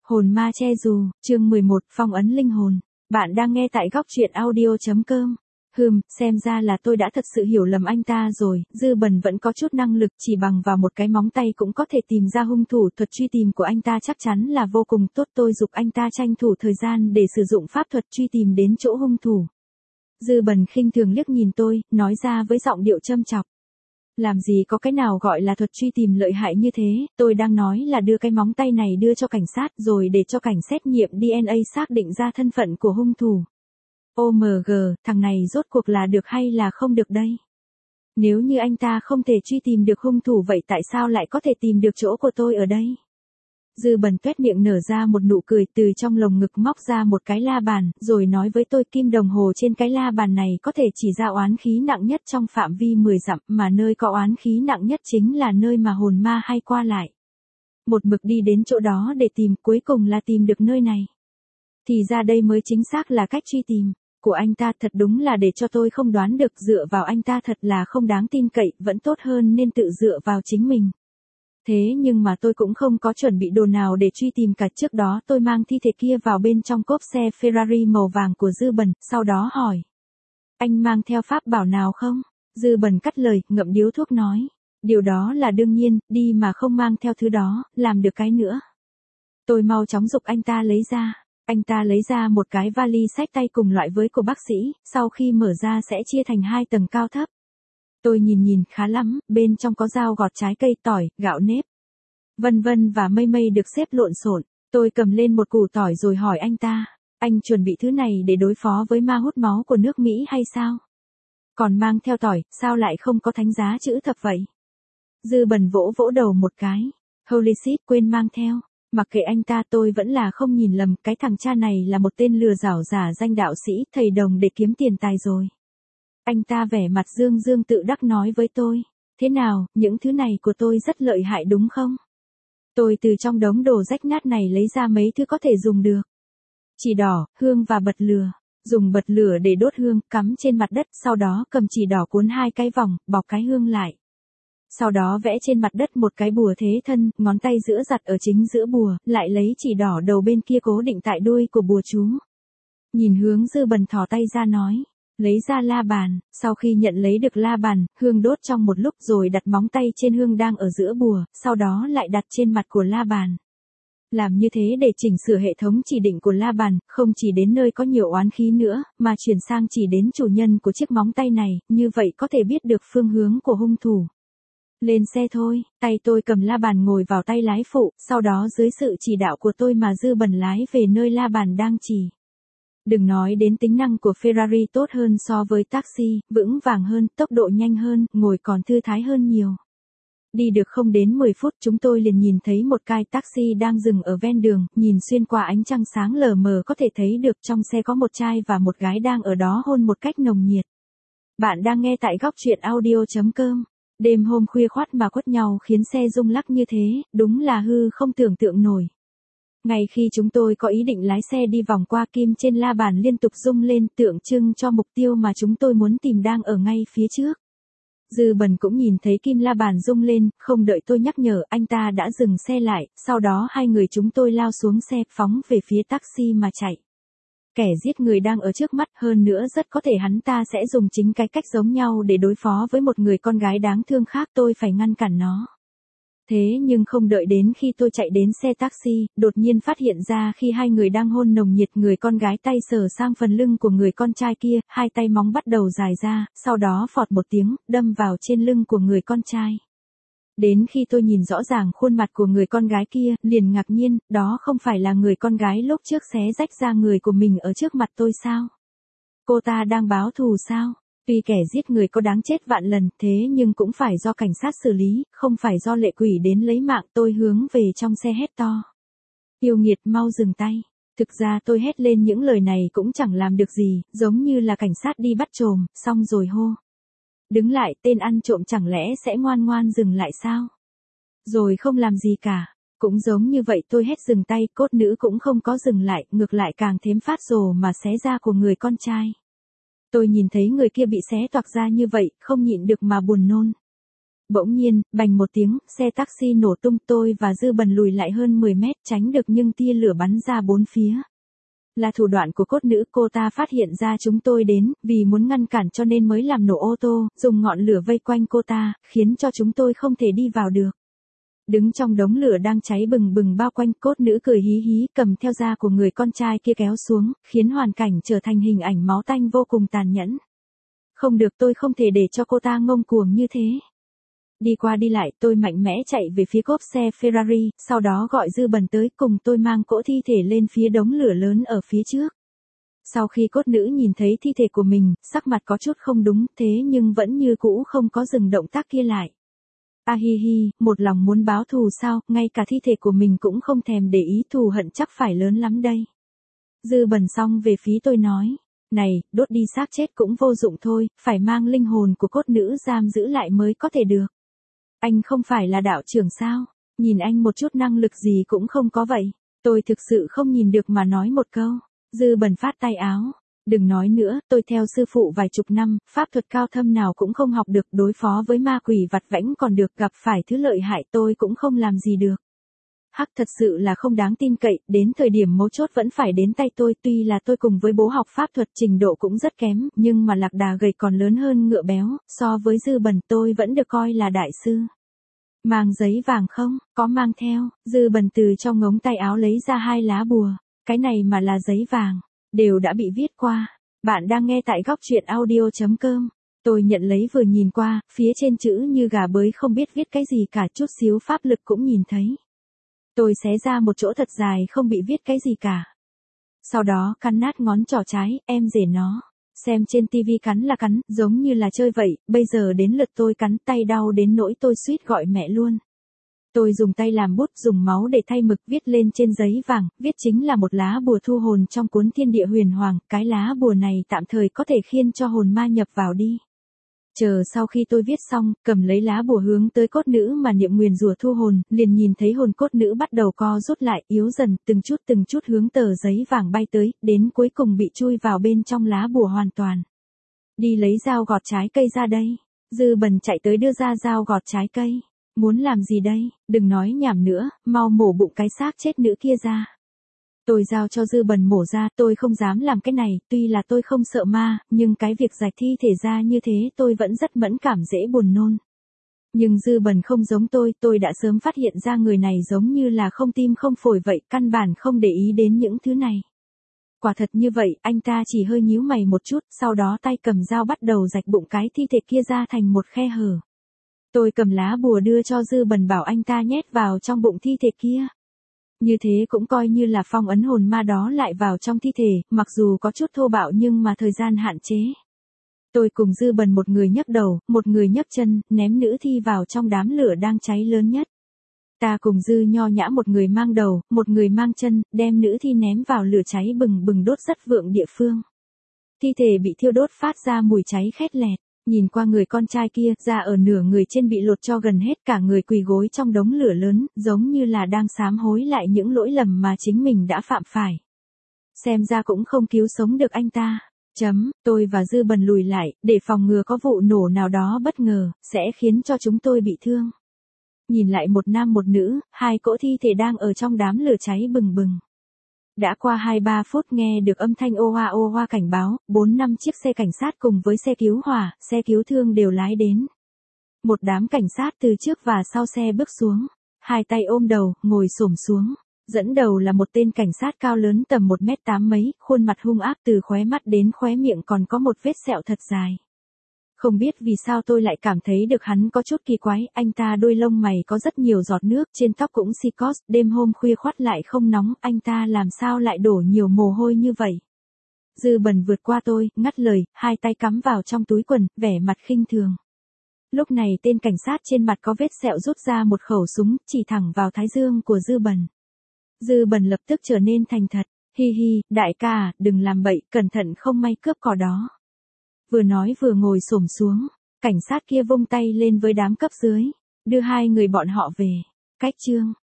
Hồn ma che dù, chương 11, phong ấn linh hồn. Bạn đang nghe tại góc truyện audio.com. Xem ra là tôi đã thật sự hiểu lầm anh ta rồi, Dư Bần vẫn có chút năng lực, chỉ bằng vào một cái móng tay cũng có thể tìm ra hung thủ, thuật truy tìm của anh ta chắc chắn là vô cùng tốt, tôi giục anh ta tranh thủ thời gian để sử dụng pháp thuật truy tìm đến chỗ hung thủ. Dư Bần khinh thường liếc nhìn tôi, nói ra với giọng điệu châm chọc. Làm gì có cái nào gọi là thuật truy tìm lợi hại như thế, tôi đang nói là đưa cái móng tay này đưa cho cảnh sát rồi để cho cảnh xét nghiệm DNA xác định ra thân phận của hung thủ. OMG, thằng này rốt cuộc là được hay là không được đây? Nếu như anh ta không thể truy tìm được hung thủ vậy tại sao lại có thể tìm được chỗ của tôi ở đây? Dư Bần tuét miệng nở ra một nụ cười, từ trong lồng ngực móc ra một cái la bàn, rồi nói với tôi, kim đồng hồ trên cái la bàn này có thể chỉ ra oán khí nặng nhất trong phạm vi 10 dặm, mà nơi có oán khí nặng nhất chính là nơi mà hồn ma hay qua lại. Một mực đi đến chỗ đó để tìm, cuối cùng là tìm được nơi này. Thì ra đây mới chính xác là cách truy tìm của anh ta, thật đúng là để cho tôi không đoán được, dựa vào anh ta thật là không đáng tin cậy, vẫn tốt hơn nên tự dựa vào chính mình. Thế nhưng mà tôi cũng không có chuẩn bị đồ nào để truy tìm cả, trước đó tôi mang thi thể kia vào bên trong cốp xe Ferrari màu vàng của Dư Bần, sau đó hỏi. Anh mang theo pháp bảo nào không? Dư Bần cắt lời, ngậm điếu thuốc nói. Điều đó là đương nhiên, đi mà không mang theo thứ đó, làm được cái nữa. Tôi mau chóng giục anh ta lấy ra. Anh ta lấy ra một cái vali xách tay cùng loại với của bác sĩ, sau khi mở ra sẽ chia thành 2 tầng cao thấp. Tôi nhìn khá lắm, bên trong có dao gọt trái cây, tỏi, gạo nếp, vân vân và mây được xếp lộn xộn. Tôi cầm lên một củ tỏi rồi hỏi anh ta, anh chuẩn bị thứ này để đối phó với ma hút máu của nước Mỹ hay sao? Còn mang theo tỏi, sao lại không có thánh giá chữ thập vậy? Dư Bần vỗ đầu một cái, holy shit, quên mang theo. Mặc kệ anh ta, tôi vẫn là không nhìn lầm, cái thằng cha này là một tên lừa đảo giả danh đạo sĩ, thầy đồng để kiếm tiền tài rồi. Anh ta vẻ mặt dương tự đắc nói với tôi, thế nào, những thứ này của tôi rất lợi hại đúng không? Tôi từ trong đống đồ rách nát này lấy ra mấy thứ có thể dùng được. Chỉ đỏ, hương và bật lửa. Dùng bật lửa để đốt hương, cắm trên mặt đất, sau đó cầm chỉ đỏ cuốn 2 cái vòng, bọc cái hương lại. Sau đó vẽ trên mặt đất một cái bùa thế thân, ngón tay giữa đặt ở chính giữa bùa, lại lấy chỉ đỏ đầu bên kia cố định tại đuôi của bùa chú. Nhìn hướng Dư Bần thò tay ra nói. Lấy ra la bàn, sau khi nhận lấy được la bàn, hương đốt trong một lúc rồi đặt móng tay trên hương đang ở giữa bùa, sau đó lại đặt trên mặt của la bàn. Làm như thế để chỉnh sửa hệ thống chỉ định của la bàn, không chỉ đến nơi có nhiều oán khí nữa, mà chuyển sang chỉ đến chủ nhân của chiếc móng tay này, như vậy có thể biết được phương hướng của hung thủ. Lên xe thôi, tay tôi cầm la bàn ngồi vào tay lái phụ, sau đó dưới sự chỉ đạo của tôi mà Dư Bần lái về nơi la bàn đang chỉ. Đừng nói đến tính năng của Ferrari tốt hơn so với taxi, vững vàng hơn, tốc độ nhanh hơn, ngồi còn thư thái hơn nhiều. Đi được không đến 10 phút chúng tôi liền nhìn thấy một cái taxi đang dừng ở ven đường, nhìn xuyên qua ánh trăng sáng lờ mờ có thể thấy được trong xe có một trai và một gái đang ở đó hôn một cách nồng nhiệt. Bạn đang nghe tại góc truyện audio.com. Đêm hôm khuya khoắt mà quất nhau khiến xe rung lắc như thế, đúng là hư không tưởng tượng nổi. Ngay khi chúng tôi có ý định lái xe đi vòng qua kim trên la bàn liên tục rung lên, tượng trưng cho mục tiêu mà chúng tôi muốn tìm đang ở ngay phía trước. Dư Bần cũng nhìn thấy kim la bàn rung lên, không đợi tôi nhắc nhở, anh ta đã dừng xe lại, sau đó hai người chúng tôi lao xuống xe, phóng về phía taxi mà chạy. Kẻ giết người đang ở trước mắt, hơn nữa rất có thể hắn ta sẽ dùng chính cái cách giống nhau để đối phó với một người con gái đáng thương khác, tôi phải ngăn cản nó. Thế nhưng không đợi đến khi tôi chạy đến xe taxi, đột nhiên phát hiện ra khi hai người đang hôn nồng nhiệt, người con gái tay sờ sang phần lưng của người con trai kia, hai tay móng bắt đầu dài ra, sau đó phọt một tiếng, đâm vào trên lưng của người con trai. Đến khi tôi nhìn rõ ràng khuôn mặt của người con gái kia, liền ngạc nhiên, đó không phải là người con gái lúc trước xé rách da người của mình ở trước mặt tôi sao? Cô ta đang báo thù sao? Tuy kẻ giết người có đáng chết vạn lần, thế nhưng cũng phải do cảnh sát xử lý, không phải do lệ quỷ đến lấy mạng. Tôi hướng về trong xe hét to. Yêu nghiệt, mau dừng tay. Thực ra tôi hét lên những lời này cũng chẳng làm được gì, giống như là cảnh sát đi bắt trộm, xong rồi hô. Đứng lại, tên ăn trộm chẳng lẽ sẽ ngoan ngoan dừng lại sao? Rồi không làm gì cả. Cũng giống như vậy tôi hét dừng tay, cốt nữ cũng không có dừng lại, ngược lại càng thêm phát rồ mà xé da của người con trai. Tôi nhìn thấy người kia bị xé toạc ra như vậy, không nhịn được mà buồn nôn. Bỗng nhiên, bành một tiếng, xe taxi nổ tung, tôi và Dư Bần lùi lại hơn 10 mét tránh được nhưng tia lửa bắn ra bốn phía. Là thủ đoạn của cốt nữ, cô ta phát hiện ra chúng tôi đến, vì muốn ngăn cản cho nên mới làm nổ ô tô, dùng ngọn lửa vây quanh cô ta, khiến cho chúng tôi không thể đi vào được. Đứng trong đống lửa đang cháy bừng bừng bao quanh, cốt nữ cười hí hí, cầm theo da của người con trai kia kéo xuống, khiến hoàn cảnh trở thành hình ảnh máu tanh vô cùng tàn nhẫn. Không được, tôi không thể để cho cô ta ngông cuồng như thế. Đi qua đi lại, tôi mạnh mẽ chạy về phía cốp xe Ferrari, sau đó gọi Dư Bần tới cùng tôi mang cỗ thi thể lên phía đống lửa lớn ở phía trước. Sau khi cốt nữ nhìn thấy thi thể của mình, sắc mặt có chút không đúng, thế nhưng vẫn như cũ không có dừng động tác kia lại. Hi hi, một lòng muốn báo thù sao, ngay cả thi thể của mình cũng không thèm để ý, thù hận chắc phải lớn lắm đây. Dư Bần xong về phía tôi nói, này, đốt đi xác chết cũng vô dụng thôi, phải mang linh hồn của cốt nữ giam giữ lại mới có thể được. Anh không phải là đạo trưởng sao? Nhìn anh một chút năng lực gì cũng không có vậy. Tôi thực sự không nhìn được mà nói một câu. Dư Bần phát tay áo. Đừng nói nữa, tôi theo sư phụ vài chục năm, pháp thuật cao thâm nào cũng không học được, đối phó với ma quỷ vặt vãnh còn được, gặp phải thứ lợi hại tôi cũng không làm gì được. Hắc, thật sự là không đáng tin cậy, đến thời điểm mấu chốt vẫn phải đến tay tôi, tuy là tôi cùng với bố học pháp thuật trình độ cũng rất kém, nhưng mà lạc đà gầy còn lớn hơn ngựa béo, so với Dư Bần tôi vẫn được coi là đại sư. Mang giấy vàng không? Có mang theo. Dư Bần từ trong ngống tay áo lấy ra 2 lá bùa. Cái này mà là giấy vàng, đều đã bị viết qua. Bạn đang nghe tại góc truyện audio.com. Tôi nhận lấy vừa nhìn qua, phía trên chữ như gà bới không biết viết cái gì cả, chút xíu pháp lực cũng nhìn thấy. Tôi xé ra một chỗ thật dài không bị viết cái gì cả. Sau đó cắn nát ngón trỏ trái, em rể nó. Xem trên tivi cắn là cắn, giống như là chơi vậy, bây giờ đến lượt tôi cắn, tay đau đến nỗi tôi suýt gọi mẹ luôn. Tôi dùng tay làm bút, dùng máu để thay mực, viết lên trên giấy vàng, viết chính là một lá bùa thu hồn trong cuốn Thiên Địa Huyền Hoàng, cái lá bùa này tạm thời có thể khiến cho hồn ma nhập vào đi. Chờ sau khi tôi viết xong, cầm lấy lá bùa hướng tới cốt nữ mà niệm nguyền rủa thu hồn, liền nhìn thấy hồn cốt nữ bắt đầu co rút lại, yếu dần, từng chút hướng tờ giấy vàng bay tới, đến cuối cùng bị chui vào bên trong lá bùa hoàn toàn. Đi lấy dao gọt trái cây ra đây. Dư Bần chạy tới đưa ra dao gọt trái cây. Muốn làm gì đây? Đừng nói nhảm nữa, mau mổ bụng cái xác chết nữ kia ra. Tôi giao cho Dư Bần mổ ra, tôi không dám làm cái này, tuy là tôi không sợ ma, nhưng cái việc rạch thi thể ra như thế tôi vẫn rất mẫn cảm, dễ buồn nôn. Nhưng Dư Bần không giống tôi đã sớm phát hiện ra người này giống như là không tim không phổi vậy, căn bản không để ý đến những thứ này. Quả thật như vậy, anh ta chỉ hơi nhíu mày một chút, sau đó tay cầm dao bắt đầu rạch bụng cái thi thể kia ra thành một khe hở. Tôi cầm lá bùa đưa cho Dư Bần bảo anh ta nhét vào trong bụng thi thể kia. Như thế cũng coi như là phong ấn hồn ma đó lại vào trong thi thể, mặc dù có chút thô bạo nhưng mà thời gian hạn chế. Tôi cùng Dư Bần một người nhấc đầu, một người nhấc chân, ném nữ thi vào trong đám lửa đang cháy lớn nhất. Ta cùng Dư nho nhã một người mang đầu, một người mang chân, đem nữ thi ném vào lửa cháy bừng bừng đốt rất vượng địa phương. Thi thể bị thiêu đốt phát ra mùi cháy khét lẹt. Nhìn qua người con trai kia, da ở nửa người trên bị lột cho gần hết, cả người quỳ gối trong đống lửa lớn, giống như là đang sám hối lại những lỗi lầm mà chính mình đã phạm phải. Xem ra cũng không cứu sống được anh ta. Tôi và Dư Bần lùi lại, để phòng ngừa có vụ nổ nào đó bất ngờ, sẽ khiến cho chúng tôi bị thương. Nhìn lại một nam một nữ, 2 cỗ thi thể đang ở trong đám lửa cháy bừng bừng. Đã qua 2-3 phút nghe được âm thanh ô hoa cảnh báo, 4-5 chiếc xe cảnh sát cùng với xe cứu hỏa, xe cứu thương đều lái đến. Một đám cảnh sát từ trước và sau xe bước xuống, 2 tay ôm đầu, ngồi xổm xuống. Dẫn đầu là một tên cảnh sát cao lớn tầm 1m8 mấy, khuôn mặt hung ác từ khóe mắt đến khóe miệng còn có một vết sẹo thật dài. Không biết vì sao tôi lại cảm thấy được hắn có chút kỳ quái, anh ta đôi lông mày có rất nhiều giọt nước, trên tóc cũng si cos, đêm hôm khuya khoắt lại không nóng, anh ta làm sao lại đổ nhiều mồ hôi như vậy. Dư Bần vượt qua tôi, ngắt lời, 2 tay cắm vào trong túi quần, vẻ mặt khinh thường. Lúc này tên cảnh sát trên mặt có vết sẹo rút ra một khẩu súng, chỉ thẳng vào thái dương của Dư Bần. Dư Bần lập tức trở nên thành thật, hi hi, đại ca, đừng làm bậy, cẩn thận không may cướp cò đó. Vừa nói vừa ngồi xổm xuống, cảnh sát kia vung tay lên với đám cấp dưới, đưa 2 người bọn họ về. Cách chương